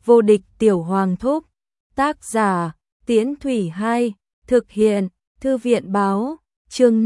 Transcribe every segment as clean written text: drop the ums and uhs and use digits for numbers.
vô địch tiểu hoàng thúc. Tác giả, Tiễn Thủy 2, thực hiện, Thư viện báo, chương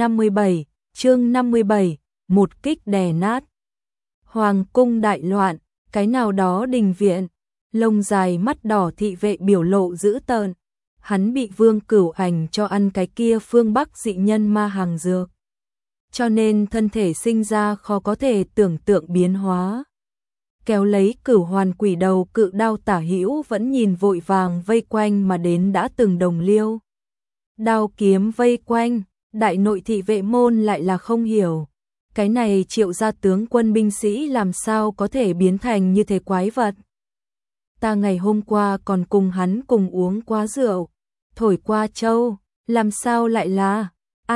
57, một kích đè nát. Hoàng cung đại loạn, cái nào đó đình viện, lông dài mắt đỏ thị vệ biểu lộ dữ tợn. Hắn bị Vương Cửu Ảnh cho ăn cái kia phương Bắc dị nhân ma hàng dược, cho nên thân thể sinh ra khó có thể tưởng tượng biến hóa. Kéo lấy Cửu Hoàn Quỷ Đầu cự đao tả hữu vẫn nhìn vội vàng vây quanh mà đến đã từng đồng liêu. Đao kiếm vây quanh, đại nội thị vệ môn lại là không hiểu. Cái này Triệu gia tướng quân binh sĩ làm sao có thể biến thành như thế quái vật. Ta ngày hôm qua còn cùng hắn cùng uống quá rượu, thổi qua châu, làm sao lại là,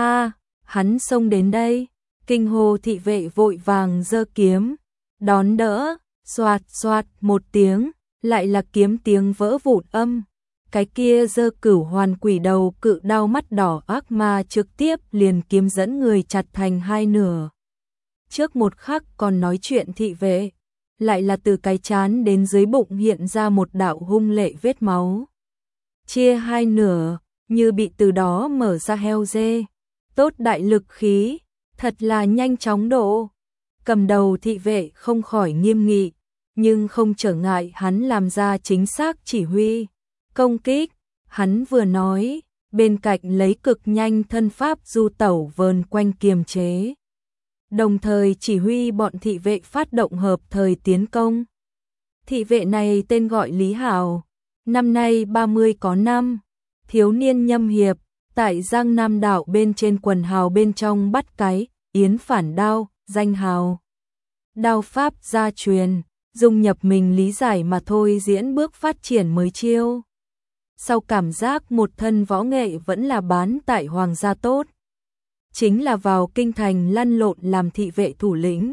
hắn xông đến đây. Kinh hô thị vệ vội vàng giơ kiếm, đón đỡ, xoạt xoạt một tiếng, lại là kiếm tiếng vỡ vụn âm. Cái kia giơ Cửu Hoàn Quỷ Đầu cự đao mắt đỏ ác ma trực tiếp liền kiếm dẫn người chặt thành hai nửa. Trước một khắc còn nói chuyện thị vệ, lại là từ cái trán đến dưới bụng hiện ra một đạo hung lệ vết máu. Chia hai nửa, như bị từ đó mở ra heo dê. Tốt đại lực khí, thật là nhanh chóng độ. Cầm đầu thị vệ không khỏi nghiêm nghị, nhưng không trở ngại hắn làm ra chính xác chỉ huy. Công kích, hắn vừa nói, bên cạnh lấy cực nhanh thân pháp du tẩu vờn quanh kiềm chế. Đồng thời chỉ huy bọn thị vệ phát động hợp thời tiến công. Thị vệ này tên gọi Lý Hảo, năm nay 30 có năm, thiếu niên nhâm hiệp, tại Giang Nam đảo bên trên quần hào bên trong bắt cái yến phản đao, danh hào. Đao pháp gia truyền, dung nhập mình lý giải mà thôi diễn bước phát triển mới chiêu. Sau cảm giác một thân võ nghệ vẫn là bán tại hoàng gia tốt. Chính là vào kinh thành lăn lộn làm thị vệ thủ lĩnh.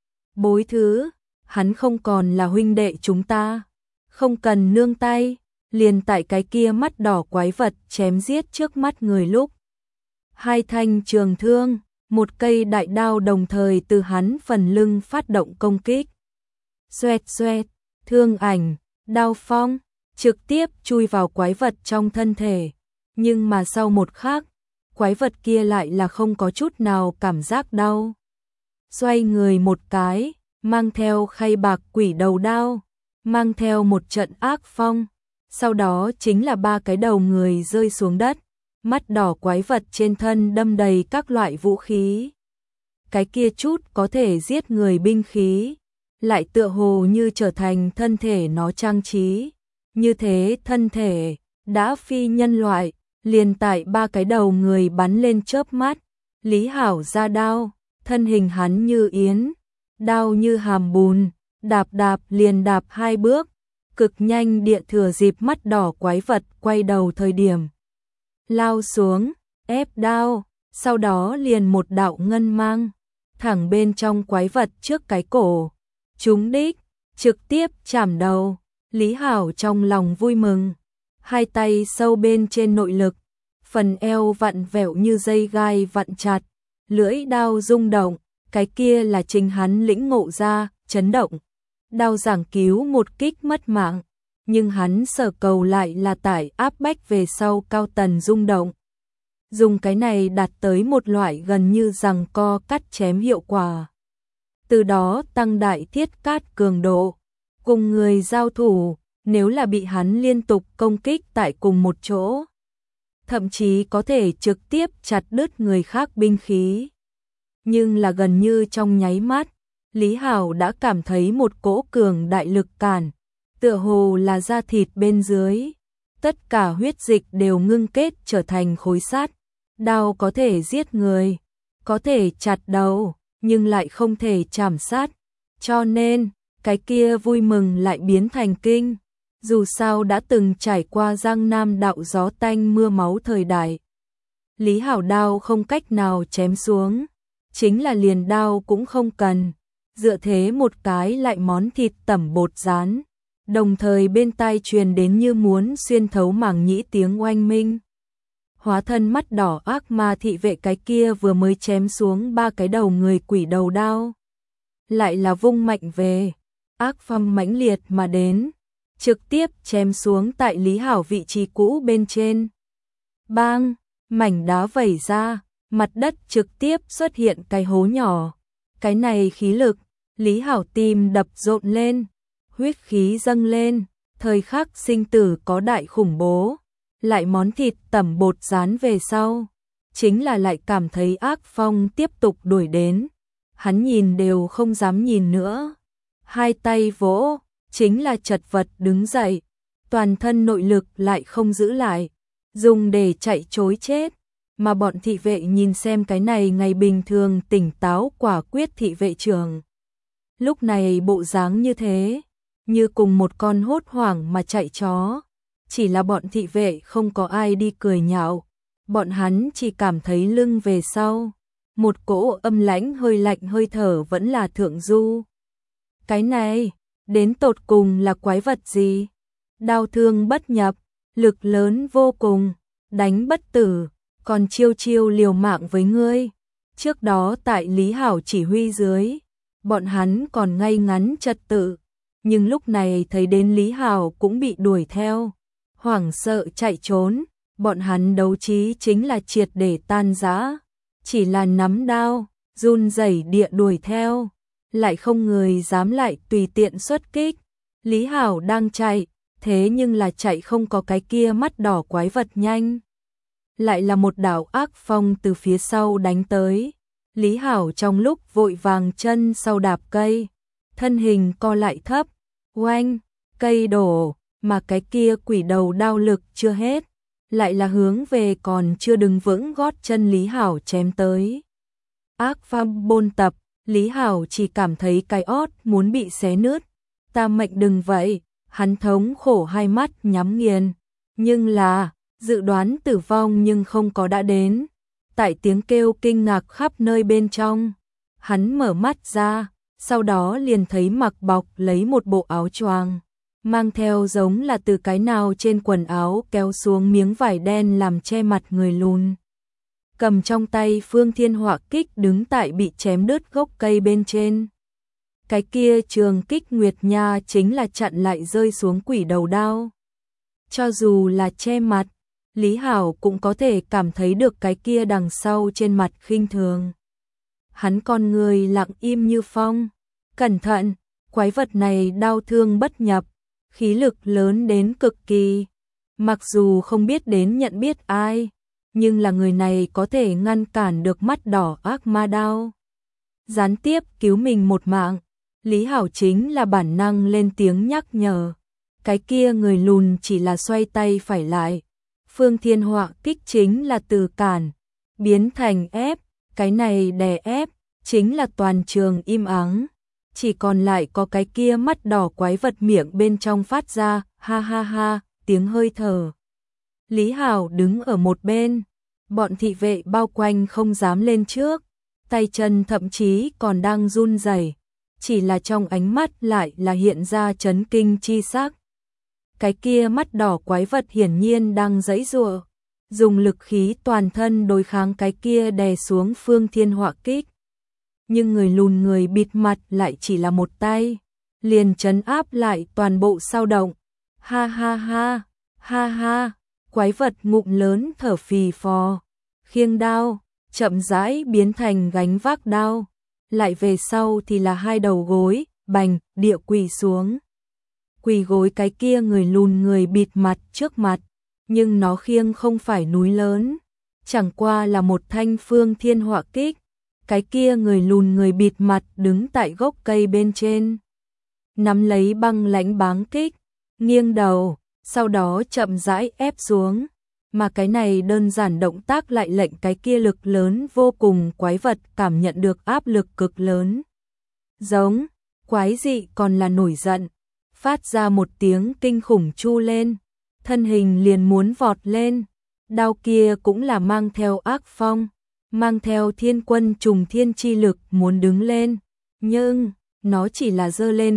Bối thứ, hắn không còn là huynh đệ chúng ta, không cần nương tay, liền tại cái kia mắt đỏ quái vật chém giết trước mắt người lúc. Hai thanh trường thương, một cây đại đao đồng thời từ hắn phần lưng phát động công kích. Xoẹt xoẹt, thương ảnh, đao phong, trực tiếp chui vào quái vật trong thân thể. Nhưng mà sau một khắc, quái vật kia lại là không có chút nào cảm giác đau. Xoay người một cái, mang theo khay bạc quỷ đầu đao, mang theo một trận ác phong. Sau đó chính là ba cái đầu người rơi xuống đất, mắt đỏ quái vật trên thân đâm đầy các loại vũ khí. Cái kia chút có thể giết người binh khí, lại tựa hồ như trở thành thân thể nó trang trí. Như thế thân thể, đã phi nhân loại, liền tại ba cái đầu người bắn lên chớp mắt. Lý Hảo ra đao, thân hình hắn như yến, đao như hàm bùn, đạp đạp liền đạp hai bước. Cực nhanh địa thừa dịp mắt đỏ quái vật quay đầu thời điểm. Lao xuống, ép đao, sau đó liền một đạo ngân mang, thẳng bên trong quái vật trước cái cổ. Trúng đích, trực tiếp chảm đầu. Lý Hảo trong lòng vui mừng, hai tay sâu bên trên nội lực, phần eo vặn vẹo như dây gai vặn chặt, lưỡi đao rung động, cái kia là chính hắn lĩnh ngộ ra, chấn động. Đao giảng cứu một kích mất mạng, nhưng hắn sở cầu lại là tải áp bách về sau cao tần rung động. Dùng cái này đạt tới một loại gần như giằng co cắt chém hiệu quả. Từ đó tăng đại thiết cát cường độ. Cùng người giao thủ, nếu là bị hắn liên tục công kích tại cùng một chỗ, thậm chí có thể trực tiếp chặt đứt người khác binh khí. Nhưng là gần như trong nháy mắt, Lý Hảo đã cảm thấy một cỗ cường đại lực cản, tựa hồ là da thịt bên dưới. Tất cả huyết dịch đều ngưng kết trở thành khối sắt. Đao có thể giết người, có thể chặt đầu, nhưng lại không thể chảm sát. Cho nên, cái kia vui mừng lại biến thành kinh. Dù sao đã từng trải qua Giang Nam đạo gió tanh mưa máu thời đại. Lý Hảo đao không cách nào chém xuống, chính là liền đao cũng không cần. Dựa thế một cái lại món thịt tẩm bột rán, đồng thời bên tai truyền đến như muốn xuyên thấu màng nhĩ tiếng oanh minh. Hóa thân mắt đỏ ác ma thị vệ cái kia vừa mới chém xuống ba cái đầu người quỷ đầu đao, lại là vung mạnh về, ác phong mãnh liệt mà đến, trực tiếp chém xuống tại Lý Hảo vị trí cũ bên trên. Bang, mảnh đá vẩy ra, mặt đất trực tiếp xuất hiện cái hố nhỏ. Cái này khí lực, Lý Hảo tim đập rộn lên, huyết khí dâng lên, thời khắc sinh tử có đại khủng bố. Lại món thịt tẩm bột rán về sau, chính là lại cảm thấy ác phong tiếp tục đuổi đến. Hắn nhìn đều không dám nhìn nữa. Hai tay vỗ, chính là chật vật đứng dậy, toàn thân nội lực lại không giữ lại, dùng để chạy trối chết. Mà bọn thị vệ nhìn xem cái này ngày bình thường tỉnh táo quả quyết thị vệ trưởng. Lúc này bộ dáng như thế, như cùng một con hốt hoảng mà chạy chó. Chỉ là bọn thị vệ không có ai đi cười nhạo, bọn hắn chỉ cảm thấy lưng về sau. Một cỗ âm lãnh hơi lạnh hơi thở vẫn là thượng du. Cái này, đến tột cùng là quái vật gì? Đao thương bất nhập, lực lớn vô cùng, đánh bất tử, còn chiêu chiêu liều mạng với ngươi. Trước đó tại Lý Hảo chỉ huy dưới, bọn hắn còn ngay ngắn trật tự, nhưng lúc này thấy đến Lý Hảo cũng bị đuổi theo, hoảng sợ chạy trốn, bọn hắn đấu trí chính là triệt để tan rã, chỉ là nắm đao, run rẩy địa đuổi theo, lại không người dám lại tùy tiện xuất kích. Lý Hảo đang chạy, thế nhưng là chạy không có cái kia mắt đỏ quái vật nhanh. Lại là một đạo ác phong từ phía sau đánh tới. Lý Hảo trong lúc vội vàng chân sau đạp cây, thân hình co lại thấp, oanh, cây đổ, mà cái kia quỷ đầu đao lực chưa hết, lại là hướng về còn chưa đứng vững gót chân Lý Hảo chém tới. Ác phong bôn tập, Lý Hảo chỉ cảm thấy cái ót muốn bị xé nứt. Ta mệnh đừng vậy, hắn thống khổ hai mắt nhắm nghiền, nhưng là dự đoán tử vong nhưng không có đã đến. Tại tiếng kêu kinh ngạc khắp nơi bên trong, hắn mở mắt ra, sau đó liền thấy mặc bọc lấy một bộ áo choàng, mang theo giống là từ cái nào trên quần áo kéo xuống miếng vải đen làm che mặt người lùn. Cầm trong tay Phương Thiên Họa kích đứng tại bị chém đứt gốc cây bên trên. Cái kia trường kích Nguyệt Nha chính là chặn lại rơi xuống quỷ đầu đao. Cho dù là che mặt, Lý Hảo cũng có thể cảm thấy được cái kia đằng sau trên mặt khinh thường. Hắn con người lặng im như phong. Cẩn thận, quái vật này đau thương bất nhập, khí lực lớn đến cực kỳ. Mặc dù không biết đến nhận biết ai, nhưng là người này có thể ngăn cản được mắt đỏ ác ma đao. Gián tiếp cứu mình một mạng, Lý Hảo chính là bản năng lên tiếng nhắc nhở. Cái kia người lùn chỉ là xoay tay phải lại. Phương Thiên Họa kích chính là từ cản, biến thành ép, cái này đè ép, chính là toàn trường im ắng. Chỉ còn lại có cái kia mắt đỏ quái vật miệng bên trong phát ra, ha ha ha, tiếng hơi thở. Lý Hảo đứng ở một bên, bọn thị vệ bao quanh không dám lên trước, tay chân thậm chí còn đang run rẩy, chỉ là trong ánh mắt lại là hiện ra chấn kinh chi sắc. Cái kia mắt đỏ quái vật hiển nhiên đang giãy giụa, dùng lực khí toàn thân đối kháng cái kia đè xuống Phương Thiên Họa kích. Nhưng người lùn người bịt mặt lại chỉ là một tay, liền trấn áp lại toàn bộ sao động. Ha ha ha, ha ha, quái vật ngụm lớn thở phì phò, khiêng đao, chậm rãi biến thành gánh vác đao, lại về sau thì là hai đầu gối, bành, địa quỳ xuống. Quỳ gối cái kia người lùn người bịt mặt trước mặt, nhưng nó khiêng không phải núi lớn, chẳng qua là một thanh Phương Thiên Họa kích. Cái kia người lùn người bịt mặt đứng tại gốc cây bên trên, nắm lấy băng lãnh báng kích, nghiêng đầu, sau đó chậm rãi ép xuống, mà cái này đơn giản động tác lại lệnh cái kia lực lớn vô cùng quái vật cảm nhận được áp lực cực lớn. Giống, quái dị còn là nổi giận, phát ra một tiếng kinh khủng chu lên, thân hình liền muốn vọt lên, đao kia cũng là mang theo ác phong, mang theo thiên quân trùng thiên chi lực muốn đứng lên, nhưng nó chỉ là giơ lên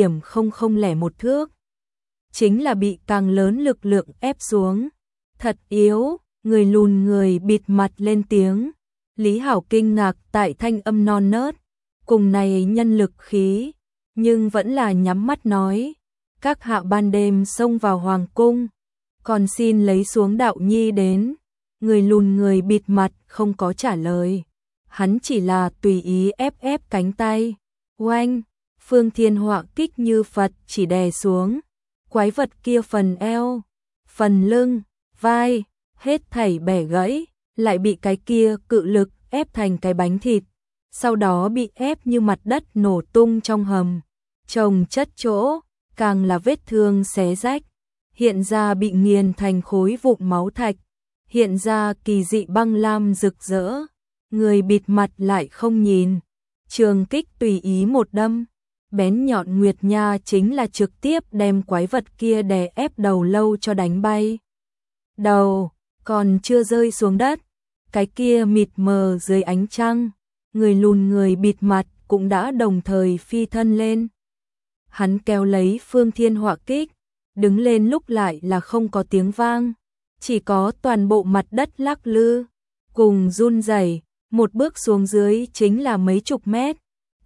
0,001 thước. Chính là bị càng lớn lực lượng ép xuống. Thật yếu, người lùn người bịt mặt lên tiếng. Lý Hảo kinh ngạc tại thanh âm non nớt, cùng này nhân lực khí, nhưng vẫn là nhắm mắt nói. các hạ ban đêm xông vào hoàng cung, còn xin lấy xuống đạo nhi đến. Người lùn người bịt mặt không có trả lời, hắn chỉ là tùy ý ép ép cánh tay. Oanh, Phương Thiên Họa Kích như Phật chỉ đè xuống, quái vật kia phần eo, phần lưng, vai, hết thảy bẻ gãy, lại bị cái kia cự lực ép thành cái bánh thịt, sau đó bị ép như mặt đất nổ tung trong hầm, chồng chất chỗ, càng là vết thương xé rách, hiện ra bị nghiền thành khối vụn máu thạch, hiện ra kỳ dị băng lam rực rỡ, người bịt mặt lại không nhìn, trường kích tùy ý một đâm, bén nhọn nguyệt nha chính là trực tiếp đem quái vật kia đè ép đầu lâu cho đánh bay. Đầu còn chưa rơi xuống đất, cái kia mịt mờ dưới ánh trăng, người lùn người bịt mặt cũng đã đồng thời phi thân lên. Hắn kéo lấy Phương Thiên Họa Kích, đứng lên lúc lại là không có tiếng vang, chỉ có toàn bộ mặt đất lắc lư, cùng run rẩy, một bước xuống dưới chính là mấy chục mét,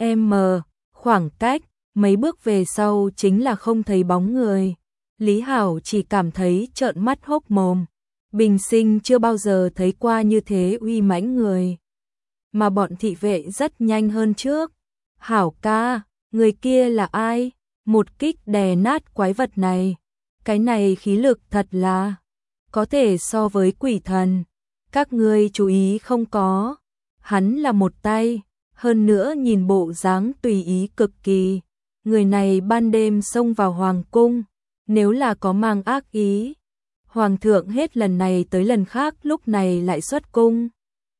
khoảng cách, mấy bước về sau chính là không thấy bóng người. Lý Hảo chỉ cảm thấy trợn mắt hốc mồm, bình sinh chưa bao giờ thấy qua như thế uy mãnh người. Mà bọn thị vệ rất nhanh hơn trước. Hảo ca, người kia là ai? Một kích đè nát quái vật này. Cái này khí lực thật là có thể so với quỷ thần. Các ngươi chú ý không có. Hắn là một tay, hơn nữa nhìn bộ dáng tùy ý cực kỳ. Người này ban đêm xông vào hoàng cung, nếu là có mang ác ý, hoàng thượng hết lần này tới lần khác lúc này lại xuất cung.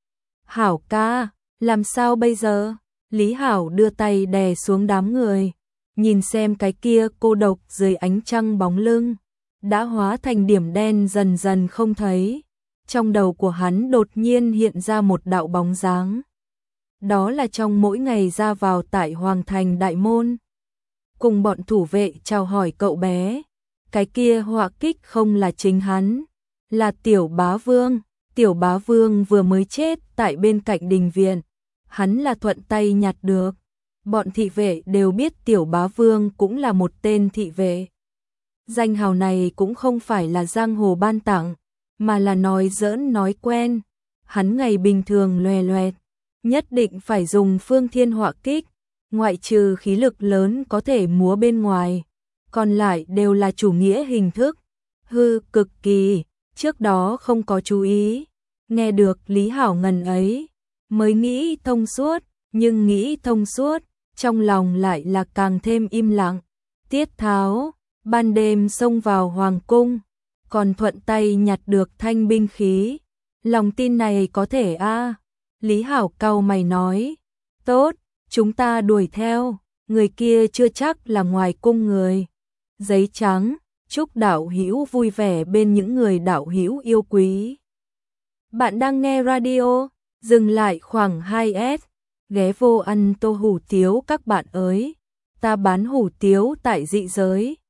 Hảo ca, làm sao bây giờ? Lý Hảo đưa tay đè xuống đám người, nhìn xem cái kia cô độc dưới ánh trăng bóng lưng, đã hóa thành điểm đen dần dần không thấy. Trong đầu của hắn đột nhiên hiện ra một đạo bóng dáng. Đó là trong mỗi ngày ra vào tại Hoàng Thành Đại Môn, cùng bọn thủ vệ chào hỏi cậu bé. Cái kia Họa Kích không là chính hắn, là Tiểu Bá Vương. Tiểu Bá Vương vừa mới chết tại bên cạnh đình viện, hắn là thuận tay nhặt được. Bọn thị vệ đều biết Tiểu Bá Vương cũng là một tên thị vệ. Danh hào này cũng không phải là giang hồ ban tặng, mà là nói giỡn nói quen. Hắn ngày bình thường loè loẹt, nhất định phải dùng Phương Thiên Họa Kích, ngoại trừ khí lực lớn có thể múa bên ngoài, còn lại đều là chủ nghĩa hình thức. Hư cực kỳ, trước đó không có chú ý, nghe được Lý Hảo ngần ấy, mới nghĩ thông suốt, nhưng nghĩ thông suốt, trong lòng lại là càng thêm im lặng. Tiết Tháo, ban đêm xông vào hoàng cung, còn thuận tay nhặt được thanh binh khí, lòng tin này có thể a? Lý Hảo cau mày nói, tốt, chúng ta đuổi theo, người kia chưa chắc là ngoài cung người. Giấy trắng, chúc đạo hữu vui vẻ bên những người đạo hữu yêu quý. Bạn đang nghe radio, dừng lại khoảng 2S, ghé vô ăn tô hủ tiếu các bạn ơi. Ta bán hủ tiếu tại dị giới.